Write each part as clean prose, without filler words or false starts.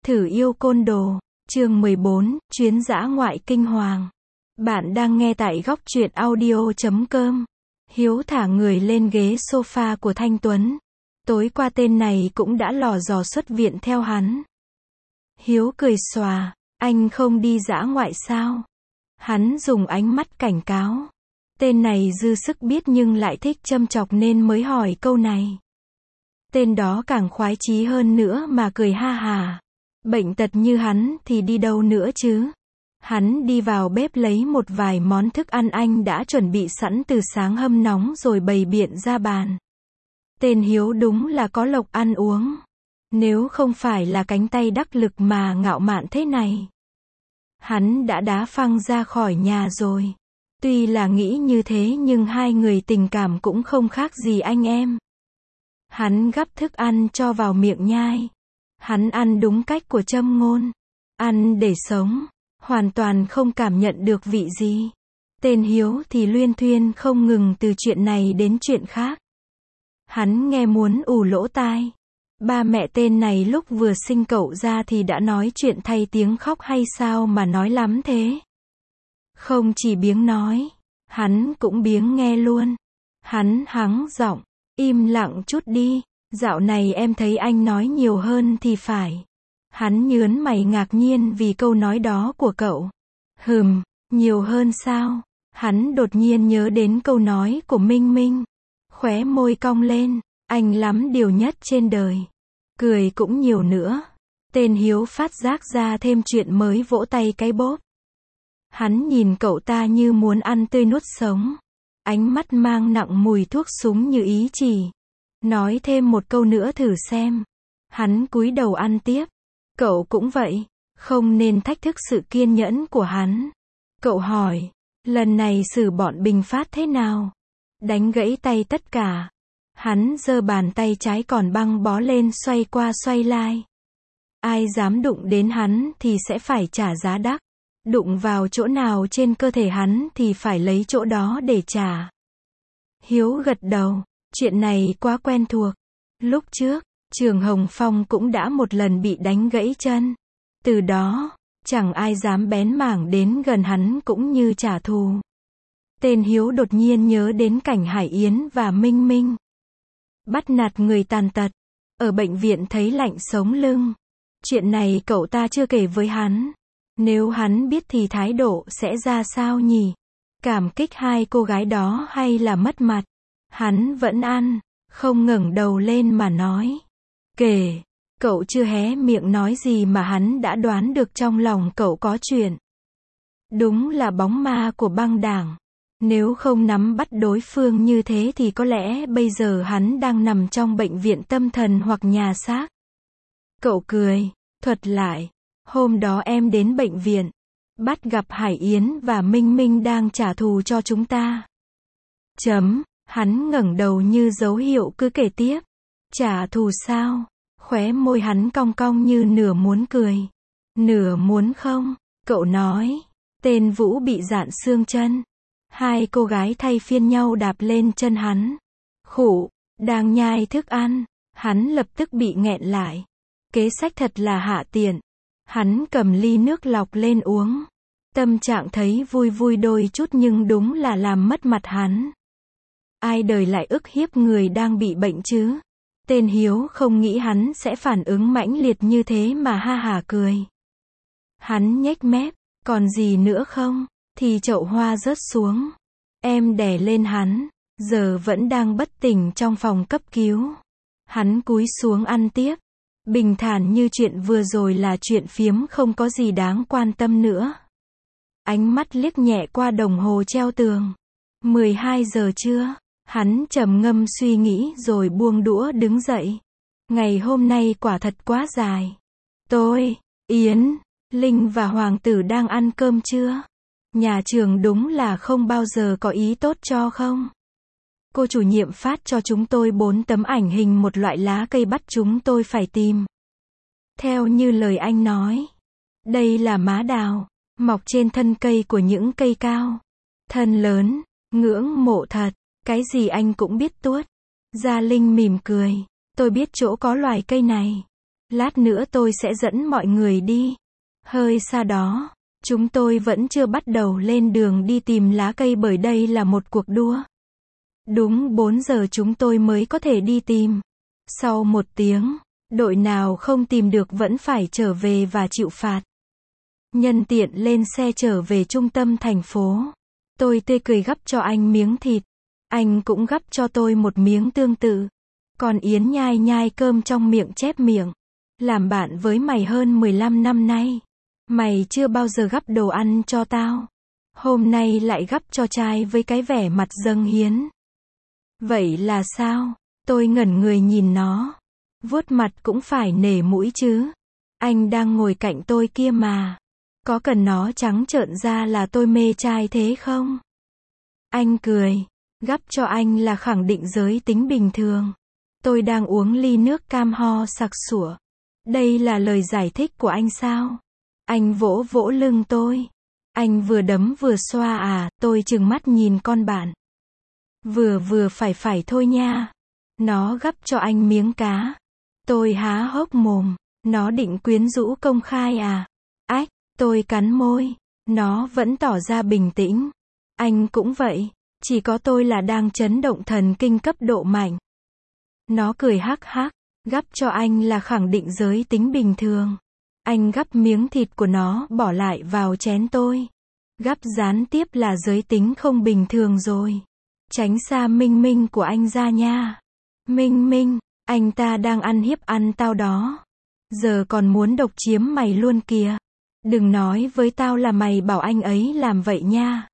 Thử yêu côn đồ, chương 14, chuyến dã ngoại kinh hoàng. Bạn đang nghe tại góc truyện audio.com. Hiếu thả người lên ghế sofa của Thanh Tuấn. Tối qua tên này cũng đã lò dò xuất viện theo hắn. Hiếu cười xòa, anh không đi dã ngoại sao? Hắn dùng ánh mắt cảnh cáo. Tên này dư sức biết nhưng lại thích châm chọc nên mới hỏi câu này. Tên đó càng khoái chí hơn nữa mà cười ha hà. Bệnh tật như hắn thì đi đâu nữa chứ? Hắn đi vào bếp lấy một vài món thức ăn anh đã chuẩn bị sẵn từ sáng hâm nóng rồi bày biện ra bàn. Tên Hiếu đúng là có lộc ăn uống. Nếu không phải là cánh tay đắc lực mà ngạo mạn thế này, hắn đã đá phăng ra khỏi nhà rồi. Tuy là nghĩ như thế nhưng hai người tình cảm cũng không khác gì anh em. Hắn gắp thức ăn cho vào miệng nhai. Hắn ăn đúng cách của Châm Ngôn. Ăn để sống, hoàn toàn không cảm nhận được vị gì. Tên Hiếu thì luyên thuyên không ngừng từ chuyện này đến chuyện khác. Hắn nghe muốn ù lỗ tai. Ba mẹ tên này lúc vừa sinh cậu ra thì đã nói chuyện thay tiếng khóc hay sao mà nói lắm thế? Không chỉ biếng nói, hắn cũng biếng nghe luôn. Hắn hắng giọng, im lặng chút đi, dạo này em thấy anh nói nhiều hơn thì phải. Hắn nhớn mày ngạc nhiên vì câu nói đó của cậu. Nhiều hơn sao? Hắn đột nhiên nhớ đến câu nói của Minh Minh. Khóe môi cong lên, anh lắm điều nhất trên đời. Cười cũng nhiều nữa. Tên Hiếu phát giác ra thêm chuyện mới vỗ tay cái bóp. Hắn nhìn cậu ta như muốn ăn tươi nuốt sống. Ánh mắt mang nặng mùi thuốc súng như ý chỉ. Nói thêm một câu nữa thử xem. Hắn cúi đầu ăn tiếp. Cậu cũng vậy. Không nên thách thức sự kiên nhẫn của hắn. Cậu hỏi. Lần này xử bọn Bình Phát thế nào? Đánh gãy tay tất cả. Hắn giơ bàn tay trái còn băng bó lên xoay qua xoay lại. Ai dám đụng đến hắn thì sẽ phải trả giá đắt. Đụng vào chỗ nào trên cơ thể hắn thì phải lấy chỗ đó để trả. Hiếu gật đầu. Chuyện này quá quen thuộc. Lúc trước, Trường Hồng Phong cũng đã một lần bị đánh gãy chân. Từ đó, chẳng ai dám bén mảng đến gần hắn cũng như trả thù. Tên Hiếu đột nhiên nhớ đến cảnh Hải Yến và Minh Minh. Bắt nạt người tàn tật. Ở bệnh viện thấy lạnh sống lưng. Chuyện này cậu ta chưa kể với hắn. Nếu hắn biết thì thái độ sẽ ra sao nhỉ? Cảm kích hai cô gái đó hay là mất mặt? Hắn vẫn ăn, không ngẩng đầu lên mà nói. Kể, cậu chưa hé miệng nói gì mà hắn đã đoán được trong lòng cậu có chuyện. Đúng là bóng ma của băng đảng. Nếu không nắm bắt đối phương như thế thì có lẽ bây giờ hắn đang nằm trong bệnh viện tâm thần hoặc nhà xác. Cậu cười, thuật lại. Hôm đó em đến bệnh viện, bắt gặp Hải Yến và Minh Minh đang trả thù cho chúng ta. Hắn ngẩng đầu như dấu hiệu cứ kể tiếp. Trả thù sao? Khóe môi hắn cong cong như nửa muốn cười, nửa muốn không. Cậu nói, tên Vũ bị rạn xương chân. Hai cô gái thay phiên nhau đạp lên chân hắn. Khụ, đang nhai thức ăn, hắn lập tức bị nghẹn lại. Kế sách thật là hạ tiện. Hắn cầm ly nước lọc lên uống. Tâm trạng thấy vui vui đôi chút nhưng đúng là làm mất mặt hắn. Ai đời lại ức hiếp người đang bị bệnh chứ? Tên Hiếu không nghĩ hắn sẽ phản ứng mãnh liệt như thế mà ha hả cười. Hắn nhếch mép, còn gì nữa không? Thì chậu hoa rớt xuống. Em đè lên hắn, giờ vẫn đang bất tỉnh trong phòng cấp cứu. Hắn cúi xuống ăn tiếp. Bình thản như chuyện vừa rồi là chuyện phiếm không có gì đáng quan tâm nữa. Ánh mắt liếc nhẹ qua đồng hồ treo tường. 12 giờ chưa? Hắn trầm ngâm suy nghĩ rồi buông đũa đứng dậy. Ngày hôm nay quả thật quá dài. Tôi, Yến, Linh và Hoàng tử đang ăn cơm chưa? Nhà trường đúng là không bao giờ có ý tốt cho không? Cô chủ nhiệm phát cho chúng tôi 4 tấm ảnh hình một loại lá cây bắt chúng tôi phải tìm. Theo như lời anh nói, đây là má đào, mọc trên thân cây của những cây cao. Thân lớn, ngưỡng mộ thật, cái gì anh cũng biết tuốt. Gia Linh mỉm cười, tôi biết chỗ có loài cây này. Lát nữa tôi sẽ dẫn mọi người đi. Hơi xa đó. Chúng tôi vẫn chưa bắt đầu lên đường đi tìm lá cây bởi đây là một cuộc đua. Đúng 4 giờ chúng tôi mới có thể đi tìm. Sau 1 tiếng, đội nào không tìm được vẫn phải trở về và chịu phạt. Nhân tiện lên xe trở về trung tâm thành phố. Tôi tươi cười gắp cho anh miếng thịt. Anh cũng gắp cho tôi một miếng tương tự. Còn Yến nhai nhai cơm trong miệng chép miệng. Làm bạn với mày hơn 15 năm nay. Mày chưa bao giờ gắp đồ ăn cho tao. Hôm nay lại gắp cho trai với cái vẻ mặt dâng hiến. Vậy là sao? Tôi ngẩn người nhìn nó. Vuốt mặt cũng phải nể mũi chứ. Anh đang ngồi cạnh tôi kia mà. Có cần nó trắng trợn ra là tôi mê trai thế không? Anh cười. Gắp cho anh là khẳng định giới tính bình thường. Tôi đang uống ly nước cam ho sặc sủa. Đây là lời giải thích của anh sao? Anh vỗ vỗ lưng tôi. Anh vừa đấm vừa xoa à, tôi trừng mắt nhìn con bạn. Vừa phải thôi nha. Nó gắp cho anh miếng cá. Tôi há hốc mồm. Nó định quyến rũ công khai à? Ách, tôi cắn môi. Nó vẫn tỏ ra bình tĩnh. Anh cũng vậy. Chỉ có tôi là đang chấn động thần kinh cấp độ mạnh. Nó cười hắc hắc. Gắp cho anh là khẳng định giới tính bình thường. Anh gắp miếng thịt của nó bỏ lại vào chén tôi. Gắp gián tiếp là giới tính không bình thường rồi. Tránh xa Minh Minh của anh ra nha. Minh Minh, anh ta đang ăn hiếp ăn tao đó. Giờ còn muốn độc chiếm mày luôn kìa. Đừng nói với tao là mày bảo anh ấy làm vậy nha.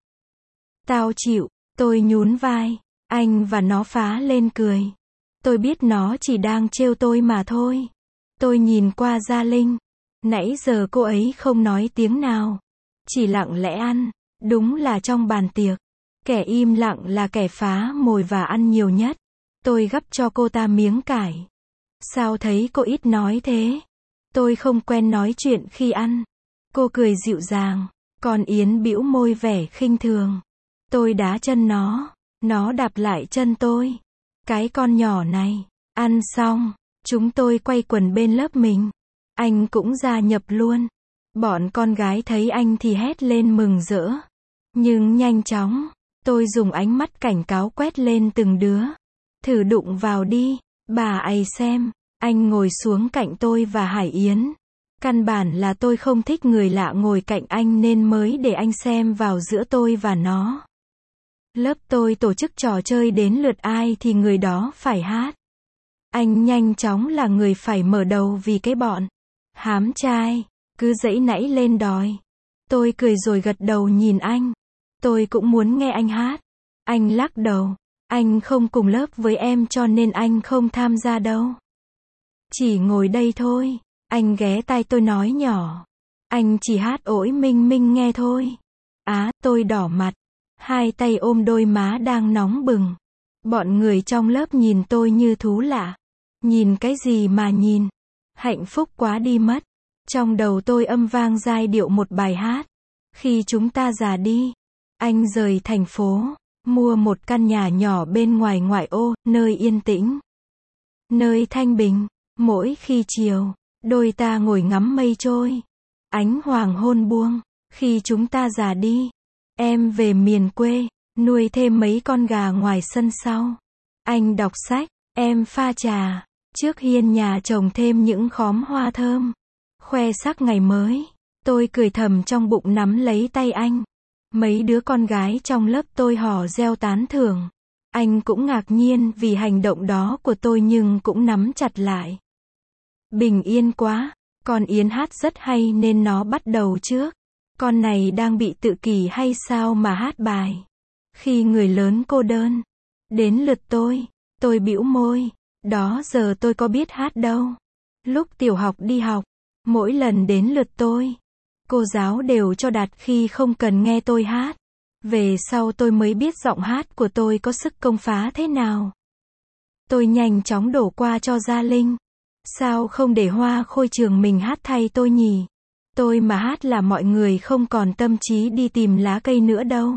Tao chịu, tôi nhún vai. Anh và nó phá lên cười. Tôi biết nó chỉ đang trêu tôi mà thôi. Tôi nhìn qua Gia Linh. Nãy giờ cô ấy không nói tiếng nào. Chỉ lặng lẽ ăn. Đúng là trong bàn tiệc. Kẻ im lặng là kẻ phá mồi và ăn nhiều nhất. Tôi gắp cho cô ta miếng cải. Sao thấy cô ít nói thế? Tôi không quen nói chuyện khi ăn. Cô cười dịu dàng. Còn Yến bĩu môi vẻ khinh thường. Tôi đá chân nó. Nó đạp lại chân tôi. Cái con nhỏ này. Ăn xong. Chúng tôi quay quần bên lớp mình. Anh cũng gia nhập luôn. Bọn con gái thấy anh thì hét lên mừng rỡ. Nhưng nhanh chóng, tôi dùng ánh mắt cảnh cáo quét lên từng đứa. Thử đụng vào đi, bà ấy xem. Anh ngồi xuống cạnh tôi và Hải Yến. Căn bản là tôi không thích người lạ ngồi cạnh anh nên mới để anh xem vào giữa tôi và nó. Lớp tôi tổ chức trò chơi đến lượt ai thì người đó phải hát. Anh nhanh chóng là người phải mở đầu vì cái bọn hám trai cứ giãy nảy lên đòi. Tôi cười rồi gật đầu nhìn anh. Tôi cũng muốn nghe anh hát. Anh lắc đầu. Anh không cùng lớp với em cho nên anh không tham gia đâu. Chỉ ngồi đây thôi. Anh ghé tai tôi nói nhỏ. Anh chỉ hát ỗi Minh Minh nghe thôi. Tôi đỏ mặt. Hai tay ôm đôi má đang nóng bừng. Bọn người trong lớp nhìn tôi như thú lạ. Nhìn cái gì mà nhìn. Hạnh phúc quá đi mất. Trong đầu tôi âm vang giai điệu một bài hát. Khi chúng ta già đi. Anh rời thành phố. Mua một căn nhà nhỏ bên ngoài ngoại ô, nơi yên tĩnh. Nơi thanh bình. Mỗi khi chiều, đôi ta ngồi ngắm mây trôi. Ánh hoàng hôn buông. Khi chúng ta già đi. Em về miền quê. Nuôi thêm mấy con gà ngoài sân sau. Anh đọc sách. Em pha trà. Trước hiên nhà trồng thêm những khóm hoa thơm. Khoe sắc ngày mới. Tôi cười thầm trong bụng nắm lấy tay anh. Mấy đứa con gái trong lớp tôi hò reo tán thưởng. Anh cũng ngạc nhiên vì hành động đó của tôi nhưng cũng nắm chặt lại. Bình yên quá. Con Yến hát rất hay nên nó bắt đầu trước. Con này đang bị tự kỷ hay sao mà hát bài. Khi người lớn cô đơn. Đến lượt tôi bĩu môi. Đó giờ tôi có biết hát đâu. Lúc tiểu học đi học, mỗi lần đến lượt tôi, cô giáo đều cho đặt khi không cần nghe tôi hát. Về sau tôi mới biết giọng hát của tôi có sức công phá thế nào. Tôi nhanh chóng đổ qua cho Gia Linh. Sao không để Hoa Khôi trường mình hát thay tôi nhỉ? Tôi mà hát là mọi người không còn tâm trí đi tìm lá cây nữa đâu.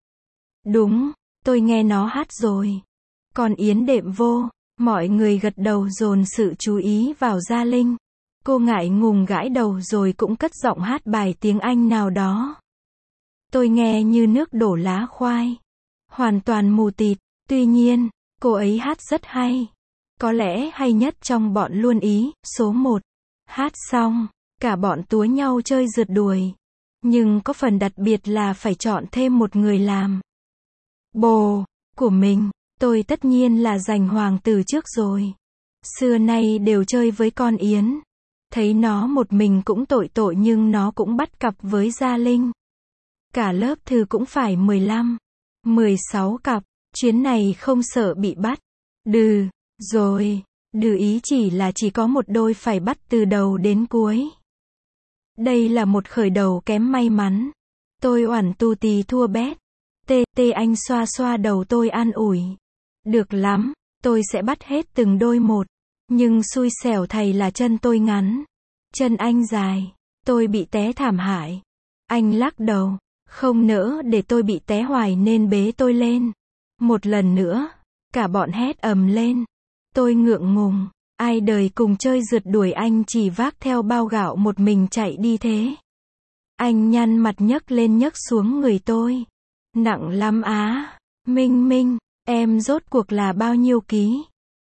Đúng, tôi nghe nó hát rồi. Còn Yến đệm vô. Mọi người gật đầu dồn sự chú ý vào Gia Linh. Cô ngại ngùng gãi đầu rồi cũng cất giọng hát bài tiếng Anh nào đó. Tôi nghe như nước đổ lá khoai. Hoàn toàn mù tịt. Tuy nhiên, cô ấy hát rất hay. Có lẽ hay nhất trong bọn luôn ý, số 1. Hát xong, cả bọn túa nhau chơi rượt đuổi. Nhưng có phần đặc biệt là phải chọn thêm một người làm bồ của mình. Tôi tất nhiên là giành hoàng từ trước rồi. Xưa nay đều chơi với con Yến. Thấy nó một mình cũng tội tội nhưng nó cũng bắt cặp với Gia Linh. Cả lớp thư cũng phải 15, 16 cặp. Chuyến này không sợ bị bắt. Đừ, rồi. Đừ ý chỉ có một đôi phải bắt từ đầu đến cuối. Đây là một khởi đầu kém may mắn. Tôi oẳn tu tì thua bét. Tê anh xoa xoa đầu tôi an ủi. Được lắm, tôi sẽ bắt hết từng đôi một. Nhưng xui xẻo thầy là chân tôi ngắn. Chân anh dài. Tôi bị té thảm hại. Anh lắc đầu. Không nỡ để tôi bị té hoài nên bế tôi lên. Một lần nữa. Cả bọn hét ầm lên. Tôi ngượng ngùng. Ai đời cùng chơi rượt đuổi anh chỉ vác theo bao gạo một mình chạy đi thế. Anh nhăn mặt nhấc lên nhấc xuống người tôi. Nặng lắm á. Minh Minh, em rốt cuộc là bao nhiêu ký?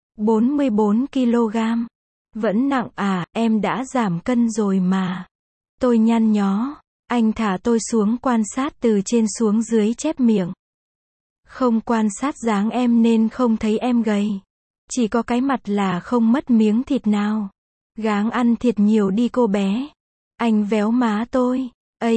44 kg. Vẫn nặng à, em đã giảm cân rồi mà. Tôi nhăn nhó. Anh thả tôi xuống quan sát từ trên xuống dưới chép miệng. Không quan sát dáng em nên không thấy em gầy. Chỉ có cái mặt là không mất miếng thịt nào. Gắng ăn thiệt nhiều đi cô bé. Anh véo má tôi.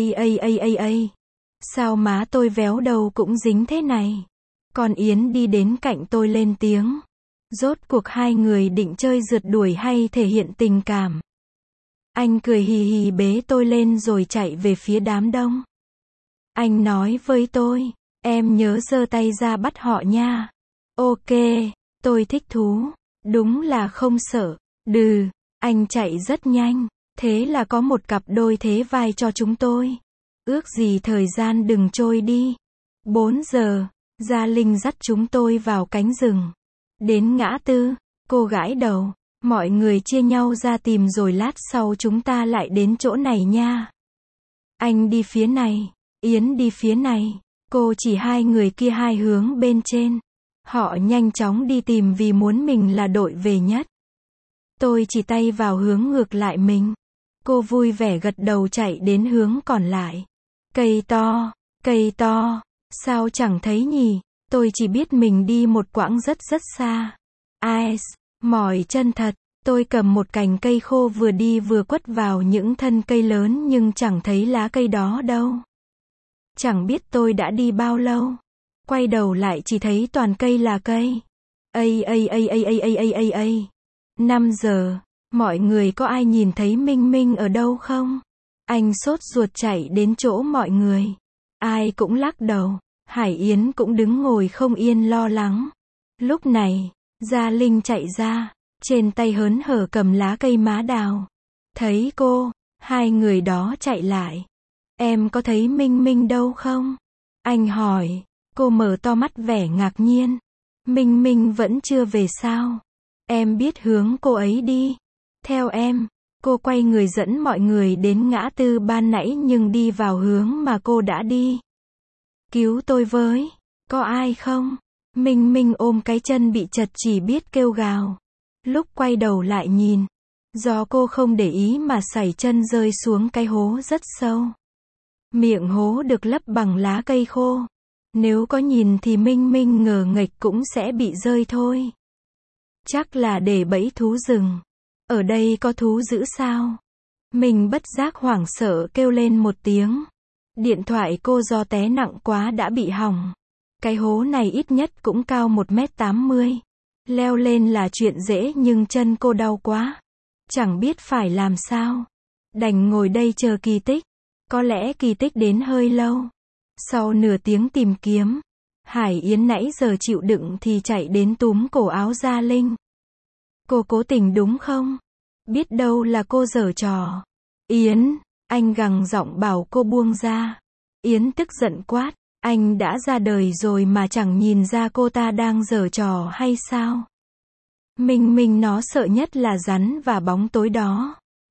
Ây. Sao má tôi véo đầu cũng dính thế này? Còn Yến đi đến cạnh tôi lên tiếng. Rốt cuộc hai người định chơi rượt đuổi hay thể hiện tình cảm? Anh cười hì hì bế tôi lên rồi chạy về phía đám đông. Anh nói với tôi, em nhớ giơ tay ra bắt họ nha. Ok, tôi thích thú. Đúng là không sợ. Đừ, anh chạy rất nhanh. Thế là có một cặp đôi thế vai cho chúng tôi. Ước gì thời gian đừng trôi đi. 4 giờ, Gia Linh dắt chúng tôi vào cánh rừng. Đến ngã tư, cô gãi đầu. Mọi người chia nhau ra tìm rồi lát sau chúng ta lại đến chỗ này nha. Anh đi phía này, Yến đi phía này. Cô chỉ hai người kia hai hướng bên trên. Họ nhanh chóng đi tìm vì muốn mình là đội về nhất. Tôi chỉ tay vào hướng ngược lại mình. Cô vui vẻ gật đầu chạy đến hướng còn lại. Cây to, sao chẳng thấy nhỉ? Tôi chỉ biết mình đi một quãng rất xa. Ai, mỏi chân thật. Tôi cầm một cành cây khô vừa đi vừa quất vào những thân cây lớn nhưng chẳng thấy lá cây đó đâu. Chẳng biết tôi đã đi bao lâu. Quay đầu lại chỉ thấy toàn cây là cây. 5 giờ. Mọi người có ai nhìn thấy Minh Minh ở đâu không? Anh sốt ruột chạy đến chỗ mọi người. Ai cũng lắc đầu. Hải Yến cũng đứng ngồi không yên lo lắng. Lúc này, Gia Linh chạy ra. Trên tay hớn hở cầm lá cây má đào. Thấy cô, hai người đó chạy lại. Em có thấy Minh Minh đâu không? Anh hỏi. Cô mở to mắt vẻ ngạc nhiên. Minh Minh vẫn chưa về sao? Em biết hướng cô ấy đi. Theo em, cô quay người dẫn mọi người đến ngã tư ban nãy nhưng đi vào hướng mà cô đã đi. Cứu tôi với. Có ai không? Minh Minh ôm cái chân bị chật chỉ biết kêu gào. Lúc quay đầu lại nhìn, do cô không để ý mà sẩy chân rơi xuống cái hố rất sâu. Miệng hố được lấp bằng lá cây khô. Nếu có nhìn thì Minh Minh ngờ nghệch cũng sẽ bị rơi thôi. Chắc là để bẫy thú rừng. Ở đây có thú dữ sao? Mình bất giác hoảng sợ kêu lên một tiếng. Điện thoại cô do té nặng quá đã bị hỏng. Cái hố này ít nhất cũng cao 1m80. Leo lên là chuyện dễ nhưng chân cô đau quá. Chẳng biết phải làm sao. Đành ngồi đây chờ kỳ tích. Có lẽ kỳ tích đến hơi lâu. Sau nửa tiếng tìm kiếm, Hải Yến nãy giờ chịu đựng thì chạy đến túm cổ áo Gia Linh. Cô cố tình đúng không? Biết đâu là cô giở trò. Yến, anh gằn giọng bảo cô buông ra. Yến tức giận quát. Anh đã ra đời rồi mà chẳng nhìn ra cô ta đang giở trò hay sao? Minh Minh nó sợ nhất là rắn và bóng tối đó.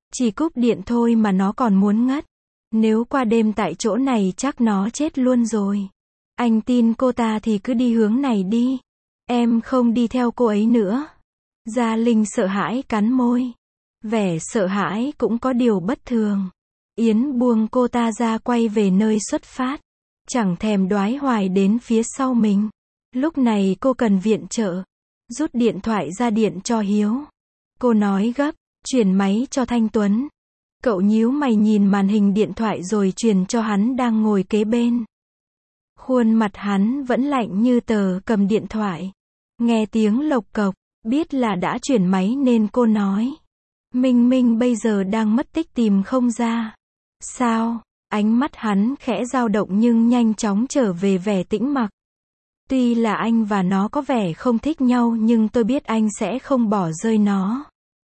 Chỉ cúp điện thôi mà nó còn muốn ngất. Nếu qua đêm tại chỗ này chắc nó chết luôn rồi. Anh tin cô ta thì cứ đi hướng này đi. Em không đi theo cô ấy nữa. Gia Linh sợ hãi cắn môi. Vẻ sợ hãi cũng có điều bất thường. Yến buông cô ta ra quay về nơi xuất phát. Chẳng thèm đoái hoài đến phía sau mình. Lúc này cô cần viện trợ. Rút điện thoại ra điện cho Hiếu. Cô nói gấp, chuyển máy cho Thanh Tuấn. Cậu nhíu mày nhìn màn hình điện thoại rồi truyền cho hắn đang ngồi kế bên. Khuôn mặt hắn vẫn lạnh như tờ cầm điện thoại. Nghe tiếng lộc cộc, biết là đã chuyển máy nên cô nói. Minh Minh bây giờ đang mất tích tìm không ra. Sao? Ánh mắt hắn khẽ dao động nhưng nhanh chóng trở về vẻ tĩnh mặc. Tuy là anh và nó có vẻ không thích nhau nhưng tôi biết anh sẽ không bỏ rơi nó.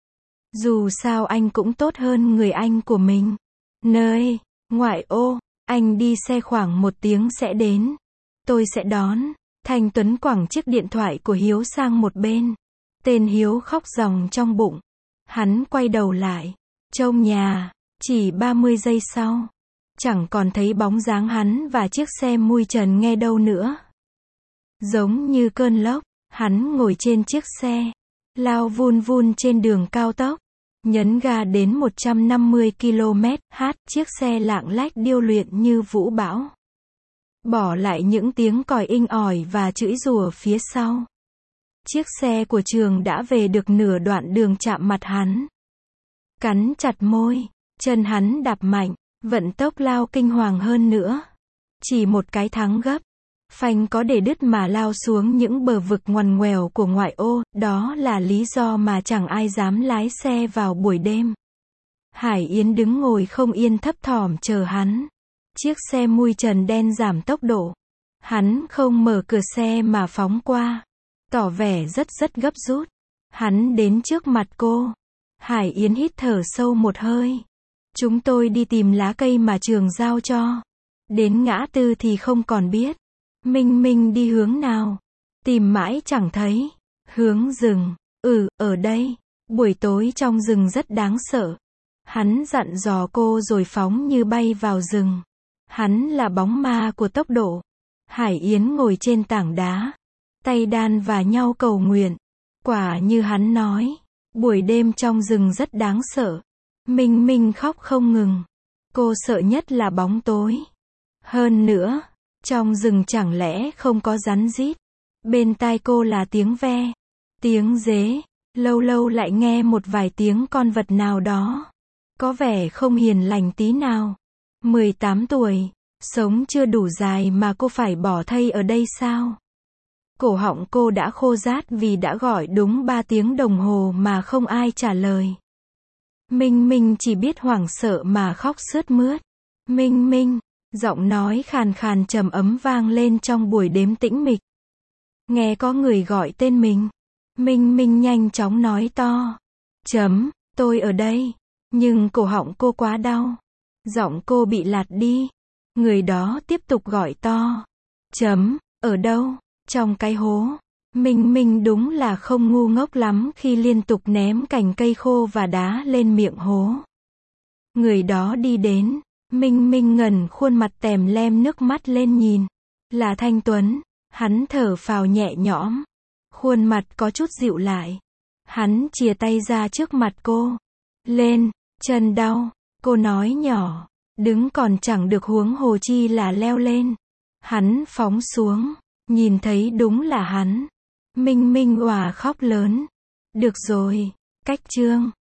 Dù sao anh cũng tốt hơn người anh của mình. Nơi, ngoại ô, anh đi xe khoảng 1 tiếng sẽ đến. Tôi sẽ đón. Thanh Tuấn quẳng chiếc điện thoại của Hiếu sang một bên. Tên Hiếu khóc ròng trong bụng. Hắn quay đầu lại. Trông nhà, chỉ 30 giây sau. Chẳng còn thấy bóng dáng hắn và chiếc xe mui trần nghe đâu nữa. Giống như cơn lốc, hắn ngồi trên chiếc xe. Lao vun vun trên đường cao tốc. Nhấn ga đến 150 km/h, chiếc xe lạng lách điêu luyện như vũ bão. Bỏ lại những tiếng còi inh ỏi và chửi rủa phía sau. Chiếc xe của Trường đã về được nửa đoạn đường chạm mặt hắn. Cắn chặt môi, chân hắn đạp mạnh, vận tốc lao kinh hoàng hơn nữa. Chỉ một cái thắng gấp. Phanh có để đứt mà lao xuống những bờ vực ngoằn ngoèo của ngoại ô, đó là lý do mà chẳng ai dám lái xe vào buổi đêm. Hải Yến đứng ngồi không yên thấp thỏm chờ hắn. Chiếc xe mui trần đen giảm tốc độ. Hắn không mở cửa xe mà phóng qua. Tỏ vẻ rất gấp rút. Hắn đến trước mặt cô. Hải Yến hít thở sâu một hơi. Chúng tôi đi tìm lá cây mà Trường giao cho. Đến ngã tư thì không còn biết. Minh Minh đi hướng nào? Tìm mãi chẳng thấy. Hướng rừng. Ở đây. Buổi tối trong rừng rất đáng sợ. Hắn dặn dò cô rồi phóng như bay vào rừng. Hắn là bóng ma của tốc độ. Hải Yến ngồi trên tảng đá. Tay đan vào nhau cầu nguyện. Quả như hắn nói. Buổi đêm trong rừng rất đáng sợ. Minh Minh khóc không ngừng. Cô sợ nhất là bóng tối. Hơn nữa, trong rừng chẳng lẽ không có rắn rít. Bên tai cô là tiếng ve, tiếng dế, lâu lâu lại nghe một vài tiếng con vật nào đó. Có vẻ không hiền lành tí nào. 18 tuổi, sống chưa đủ dài mà cô phải bỏ thây ở đây sao? Cổ họng cô đã khô rát vì đã gọi đúng 3 tiếng đồng hồ mà không ai trả lời. Minh Minh chỉ biết hoảng sợ mà khóc sướt mướt. Minh Minh, giọng nói khàn khàn trầm ấm vang lên trong buổi đêm tĩnh mịch. Nghe có người gọi tên mình. Minh Minh nhanh chóng nói to. Tôi ở đây. Nhưng cổ họng cô quá đau. Giọng cô bị lạt đi. Người đó tiếp tục gọi to. Ở đâu? Trong cái hố. Minh Minh đúng là không ngu ngốc lắm khi liên tục ném cành cây khô và đá lên miệng hố. Người đó đi đến. Minh Minh ngẩng khuôn mặt tèm lem nước mắt lên nhìn. Là Thanh Tuấn. Hắn thở phào nhẹ nhõm. Khuôn mặt có chút dịu lại. Hắn chìa tay ra trước mặt cô. Lên, chân đau. Cô nói nhỏ. Đứng còn chẳng được huống hồ chi là leo lên. Hắn phóng xuống. Nhìn thấy đúng là hắn. Minh Minh òa khóc lớn. Được rồi, cách Trương.